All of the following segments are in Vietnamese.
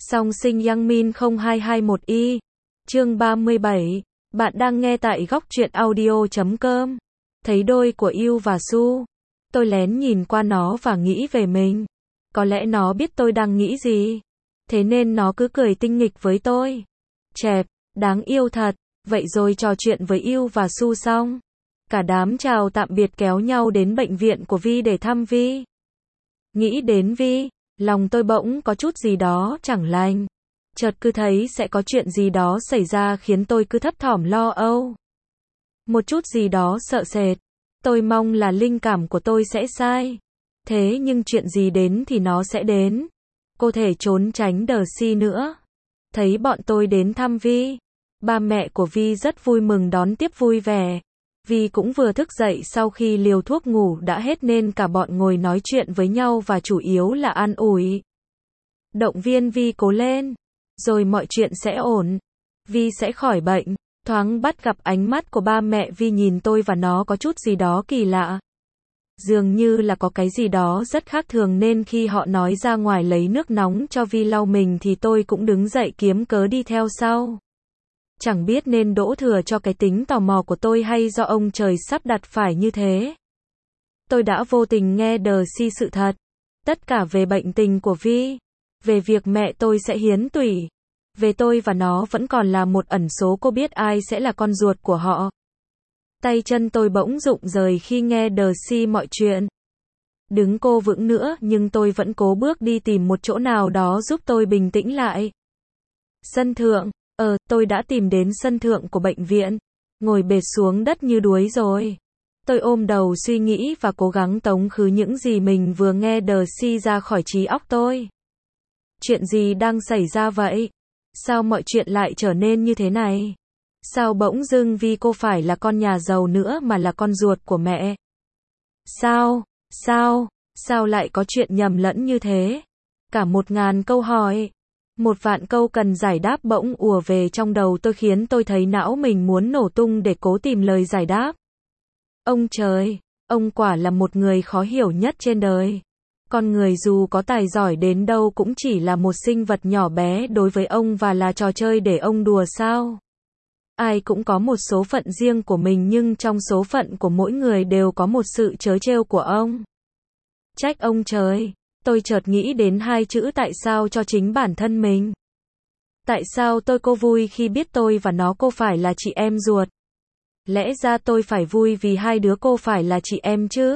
Song sinh Yang Min 0221Y. Chương 37. Bạn đang nghe tại góc truyện audio.com. Thấy đôi của Yu và Su. Tôi lén nhìn qua nó và nghĩ về mình. Có lẽ nó biết tôi đang nghĩ gì. Thế nên nó cứ cười tinh nghịch với tôi. Chẹp, đáng yêu thật. Vậy rồi trò chuyện với Yu và Su xong. Cả đám chào tạm biệt kéo nhau đến bệnh viện của Vi để thăm Vi. Nghĩ đến Vi, lòng tôi bỗng có chút gì đó chẳng lành. Chợt cứ thấy sẽ có chuyện gì đó xảy ra khiến tôi cứ thấp thỏm lo âu. Một chút gì đó sợ sệt. Tôi mong là linh cảm của tôi sẽ sai. Thế nhưng chuyện gì đến thì nó sẽ đến. Cô thể trốn tránh Đờ-si nữa. Thấy bọn tôi đến thăm Vi. Ba mẹ của Vi rất vui mừng đón tiếp vui vẻ. Vi cũng vừa thức dậy sau khi liều thuốc ngủ đã hết nên cả bọn ngồi nói chuyện với nhau và chủ yếu là an ủi. Động viên Vi cố lên. Rồi mọi chuyện sẽ ổn. Vi sẽ khỏi bệnh. Thoáng bắt gặp ánh mắt của ba mẹ Vi nhìn tôi và nó có chút gì đó kỳ lạ. Dường như là có cái gì đó rất khác thường nên khi họ nói ra ngoài lấy nước nóng cho Vi lau mình thì tôi cũng đứng dậy kiếm cớ đi theo sau. Chẳng biết nên đổ thừa cho cái tính tò mò của tôi hay do ông trời sắp đặt phải như thế. Tôi đã vô tình nghe Đờ-si sự thật. Tất cả về bệnh tình của Vi. Về việc mẹ tôi sẽ hiến tủy. Về tôi và nó vẫn còn là một ẩn số, cô biết ai sẽ là con ruột của họ. Tay chân tôi bỗng rụng rời khi nghe Đờ-si mọi chuyện. Đứng cô vững nữa nhưng tôi vẫn cố bước đi tìm một chỗ nào đó giúp tôi bình tĩnh lại. Sân thượng. Tôi đã tìm đến sân thượng của bệnh viện. Ngồi bệt xuống đất như đuối rồi. Tôi ôm đầu suy nghĩ và cố gắng tống khứ những gì mình vừa nghe Đờ-si ra khỏi trí óc tôi. Chuyện gì đang xảy ra vậy? Sao mọi chuyện lại trở nên như thế này? Sao bỗng dưng vì cô phải là con nhà giàu nữa mà là con ruột của mẹ? Sao lại có chuyện nhầm lẫn như thế? Cả 1000 câu hỏi. 1 vạn câu cần giải đáp bỗng ùa về trong đầu tôi khiến tôi thấy não mình muốn nổ tung để cố tìm lời giải đáp. Ông trời, ông quả là một người khó hiểu nhất trên đời. Con người dù có tài giỏi đến đâu cũng chỉ là một sinh vật nhỏ bé đối với ông và là trò chơi để ông đùa sao? Ai cũng có một số phận riêng của mình nhưng trong số phận của mỗi người đều có một sự trớ trêu của ông. Trách ông trời. Tôi chợt nghĩ đến 2 chữ tại sao cho chính bản thân mình. Tại sao cô vui khi biết tôi và nó cô phải là chị em ruột? Lẽ ra tôi phải vui vì hai đứa cô phải là chị em chứ?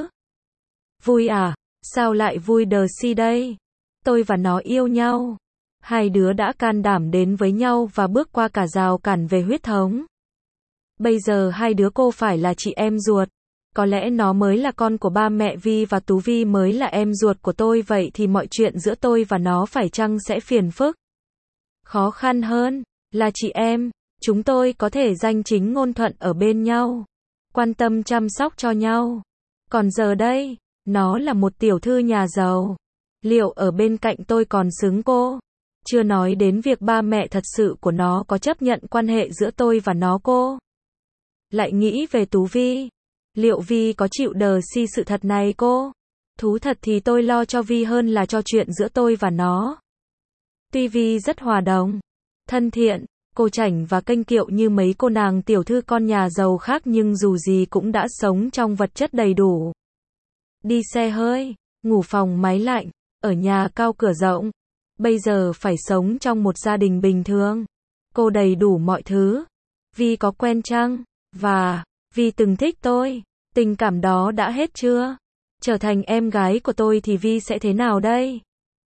Vui à? Sao lại vui Đờ-si đây? Tôi và nó yêu nhau. Hai đứa đã can đảm đến với nhau và bước qua cả rào cản về huyết thống. Bây giờ hai đứa cô phải là chị em ruột. Có lẽ nó mới là con của ba mẹ Vi và Tú Vi mới là em ruột của tôi, vậy thì mọi chuyện giữa tôi và nó phải chăng sẽ phiền phức? Khó khăn hơn, là chị em, chúng tôi có thể danh chính ngôn thuận ở bên nhau, quan tâm chăm sóc cho nhau. Còn giờ đây, nó là một tiểu thư nhà giàu. Liệu ở bên cạnh tôi còn xứng cô? Chưa nói đến việc ba mẹ thật sự của nó có chấp nhận quan hệ giữa tôi và nó cô? Lại nghĩ về Tú Vi. Liệu Vi có chịu Đờ-si sự thật này cô? Thú thật thì tôi lo cho Vi hơn là cho chuyện giữa tôi và nó. Tuy Vi rất hòa đồng, thân thiện, cô chảnh và kênh kiệu như mấy cô nàng tiểu thư con nhà giàu khác nhưng dù gì cũng đã sống trong vật chất đầy đủ. Đi xe hơi, ngủ phòng máy lạnh, ở nhà cao cửa rộng. Bây giờ phải sống trong một gia đình bình thường. Cô đầy đủ mọi thứ. Vi có quen chăng? Và Vi từng thích tôi. Tình cảm đó đã hết chưa? Trở thành em gái của tôi thì Vi sẽ thế nào đây?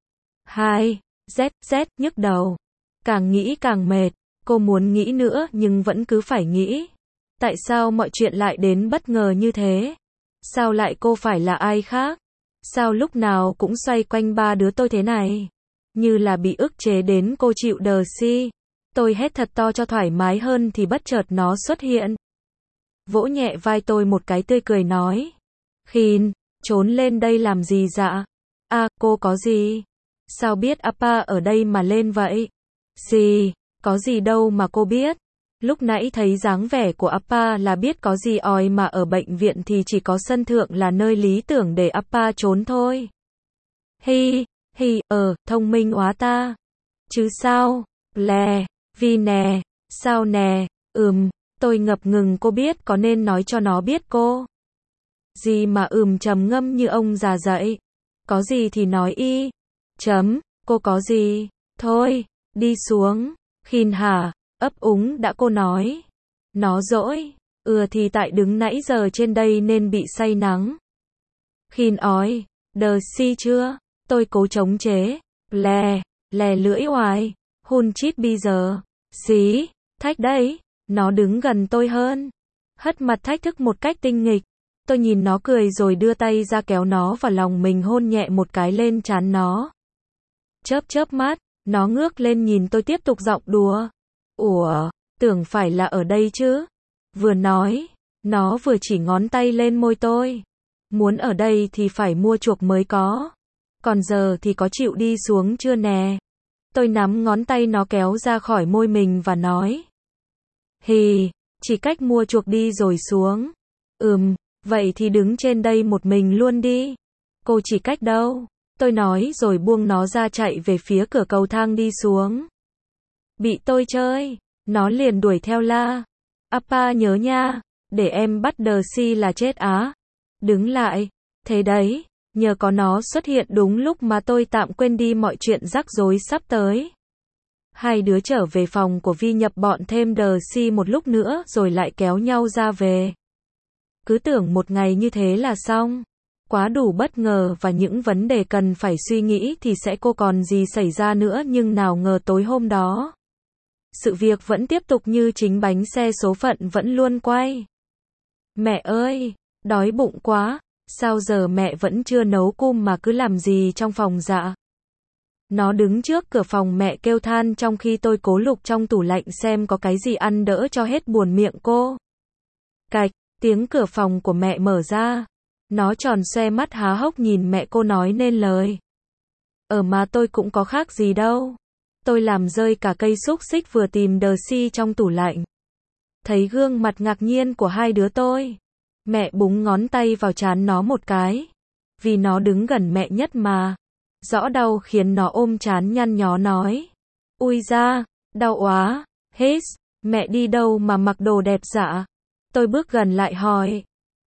Nhức đầu. Càng nghĩ càng mệt. Cô muốn nghĩ nữa nhưng vẫn cứ phải nghĩ. Tại sao mọi chuyện lại đến bất ngờ như thế? Sao lại cô phải là ai khác? Sao lúc nào cũng xoay quanh ba đứa tôi thế này? Như là bị ức chế đến cô chịu Đờ-si. Tôi hét thật to cho thoải mái hơn thì bất chợt nó xuất hiện. Vỗ nhẹ vai tôi một cái tươi cười nói. Khin, trốn lên đây làm gì dạ? Cô có gì? Sao biết Appa ở đây mà lên vậy? Gì? Có gì đâu mà cô biết. Lúc nãy thấy dáng vẻ của Appa là biết có gì oi mà ở bệnh viện thì chỉ có sân thượng là nơi lý tưởng để Appa trốn thôi. Thông minh quá ta. Chứ sao? Lè, vì nè, sao nè, tôi ngập ngừng cô biết có nên nói cho nó biết cô. Gì mà trầm ngâm như ông già dậy. Có gì thì nói y. Cô có gì? Thôi, đi xuống. Khin hả? Ấp úng đã cô nói. Nó dỗi. Thì tại đứng nãy giờ trên đây nên bị say nắng. Khin ói. Đờ si chưa? Tôi cố chống chế. Lè lưỡi hoài. Hun chít bây giờ. Xí, thách đấy. Nó đứng gần tôi hơn. Hất mặt thách thức một cách tinh nghịch. Tôi nhìn nó cười rồi đưa tay ra kéo nó vào lòng mình hôn nhẹ một cái lên trán nó. Chớp mắt, nó ngước lên nhìn tôi tiếp tục giọng đùa. Ủa, tưởng phải là ở đây chứ. Vừa nói, nó vừa chỉ ngón tay lên môi tôi. Muốn ở đây thì phải mua chuộc mới có. Còn giờ thì có chịu đi xuống chưa nè? Tôi nắm ngón tay nó kéo ra khỏi môi mình và nói. Hì, chỉ cách mua chuộc đi rồi xuống. Vậy thì đứng trên đây một mình luôn đi. Cô chỉ cách đâu? Tôi nói rồi buông nó ra chạy về phía cửa cầu thang đi xuống. Bị tôi chơi, nó liền đuổi theo la. Appa nhớ nha, để em bắt đờ si là chết á. Đứng lại, thế đấy, nhờ có nó xuất hiện đúng lúc mà tôi tạm quên đi mọi chuyện rắc rối sắp tới. Hai đứa trở về phòng của Vi nhập bọn thêm đờ si một lúc nữa rồi lại kéo nhau ra về. Cứ tưởng một ngày như thế là xong. Quá đủ bất ngờ và những vấn đề cần phải suy nghĩ thì sẽ cô còn gì xảy ra nữa nhưng nào ngờ tối hôm đó. Sự việc vẫn tiếp tục như chính bánh xe số phận vẫn luôn quay. Mẹ ơi, đói bụng quá, sao giờ mẹ vẫn chưa nấu cơm mà cứ làm gì trong phòng dạ? Nó đứng trước cửa phòng mẹ kêu than trong khi tôi cố lục trong tủ lạnh xem có cái gì ăn đỡ cho hết buồn miệng cô. Cạch, tiếng cửa phòng của mẹ mở ra. Nó tròn xoe mắt há hốc nhìn mẹ cô nói nên lời. Mà tôi cũng có khác gì đâu. Tôi làm rơi cả cây xúc xích vừa tìm đờ si trong tủ lạnh. Thấy gương mặt ngạc nhiên của hai đứa tôi. Mẹ búng ngón tay vào trán nó một cái. Vì nó đứng gần mẹ nhất mà. Rõ đau khiến nó ôm trán nhăn nhó nói. Ui da, đau quá. Hết, mẹ đi đâu mà mặc đồ đẹp dạ? Tôi bước gần lại hỏi.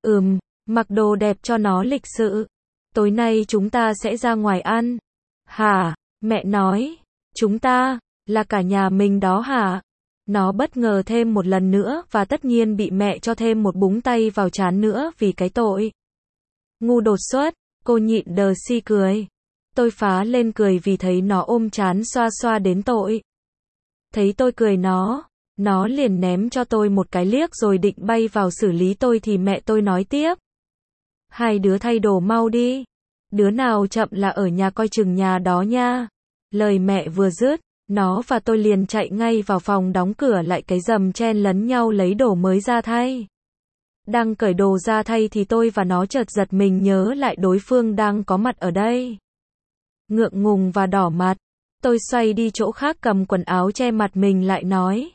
Mặc đồ đẹp cho nó lịch sự. Tối nay chúng ta sẽ ra ngoài ăn. Hả? Mẹ nói. Chúng ta, là cả nhà mình đó hả? Nó bất ngờ thêm một lần nữa và tất nhiên bị mẹ cho thêm một búng tay vào trán nữa vì cái tội. Ngu đột xuất, cô nhịn đờ si cười. Tôi phá lên cười vì thấy nó ôm trán xoa xoa đến tội. Thấy tôi cười nó liền ném cho tôi một cái liếc rồi định bay vào xử lý tôi thì mẹ tôi nói tiếp. Hai đứa thay đồ mau đi. Đứa nào chậm là ở nhà coi chừng nhà đó nha. Lời mẹ vừa dứt, nó và tôi liền chạy ngay vào phòng đóng cửa lại cái rầm chen lấn nhau lấy đồ mới ra thay. Đang cởi đồ ra thay thì tôi và nó chợt giật mình nhớ lại đối phương đang có mặt ở đây. Ngượng ngùng và đỏ mặt, tôi xoay đi chỗ khác cầm quần áo che mặt mình lại nói.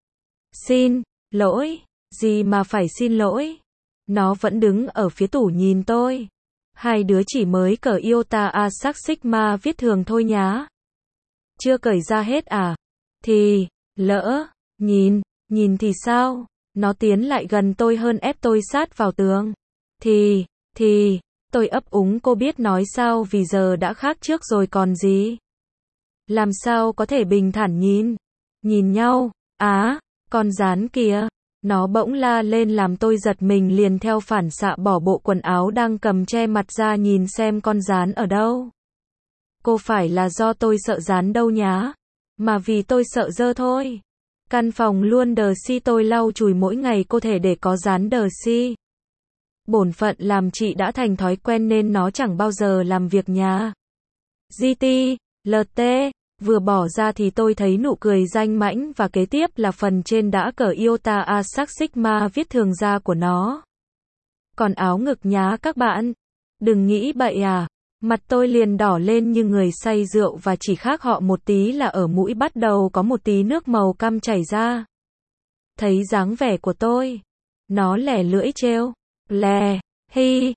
Xin lỗi, gì mà phải xin lỗi. Nó vẫn đứng ở phía tủ nhìn tôi. Hai đứa chỉ mới cởi iota a sắc sigma viết thường thôi nhá. Chưa cởi ra hết à? Thì, lỡ, nhìn thì sao? Nó tiến lại gần tôi hơn ép tôi sát vào tường. Thì, tôi ấp úng cô biết nói sao vì giờ đã khác trước rồi còn gì. Làm sao có thể bình thản nhìn nhau, con rán kìa. Nó bỗng la lên làm tôi giật mình liền theo phản xạ bỏ bộ quần áo đang cầm che mặt ra nhìn xem con rán ở đâu. Cô phải là do tôi sợ rán đâu nhá. Mà vì tôi sợ dơ thôi. Căn phòng luôn đờ si tôi lau chùi mỗi ngày cô thể để có rán đờ si. Bổn phận làm chị đã thành thói quen nên nó chẳng bao giờ làm việc nhà. GT, LT, vừa bỏ ra thì tôi thấy nụ cười danh mãnh và kế tiếp là phần trên đã cởi iota a sắc sigma viết thường ra của nó. Còn áo ngực nhá các bạn. Đừng nghĩ bậy à. Mặt tôi liền đỏ lên như người say rượu và chỉ khác họ một tí là ở mũi bắt đầu có một tí nước màu cam chảy ra. Thấy dáng vẻ của tôi. Nó lẻ lưỡi trêu. Lè,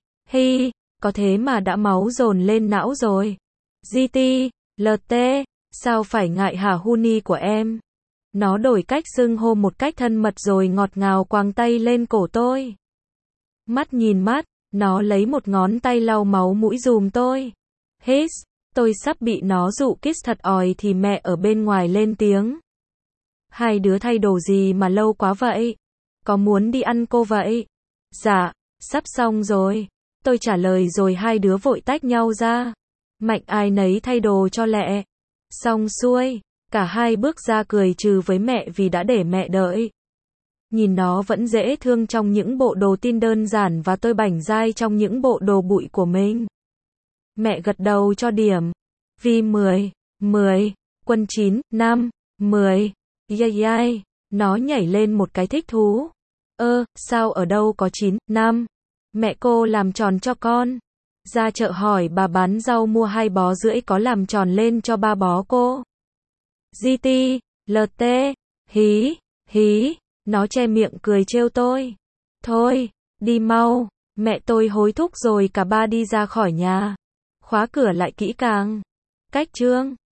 hi, có thế mà đã máu dồn lên não rồi. GT, LT, Sao phải ngại hả Huni của em? Nó đổi cách xưng hô một cách thân mật rồi ngọt ngào quàng tay lên cổ tôi. Mắt nhìn mắt, nó lấy một ngón tay lau máu mũi giùm tôi. Hiss, tôi sắp bị nó dụ kiss thật òi thì mẹ ở bên ngoài lên tiếng. Hai đứa thay đồ gì mà lâu quá vậy? Có muốn đi ăn cô vậy? Dạ, sắp xong rồi. Tôi trả lời rồi hai đứa vội tách nhau ra. Mạnh ai nấy thay đồ cho lẹ. Xong xuôi, cả hai bước ra cười trừ với mẹ vì đã để mẹ đợi. Nhìn nó vẫn dễ thương trong những bộ đồ tin đơn giản và tôi bảnh dai trong những bộ đồ bụi của mình. Mẹ gật đầu cho điểm. Vi 10, 10, Quân 9, 5, 10. Yay yay, nó nhảy lên một cái thích thú. Sao ở đâu có 9, 5? Mẹ cô làm tròn cho con. Ra chợ hỏi bà bán rau mua 2 bó rưỡi có làm tròn lên cho 3 bó cô. GT, LT, hí, hí, nó che miệng cười trêu tôi. Thôi, đi mau, mẹ tôi hối thúc rồi cả ba đi ra khỏi nhà. Khóa cửa lại kỹ càng. Cách chương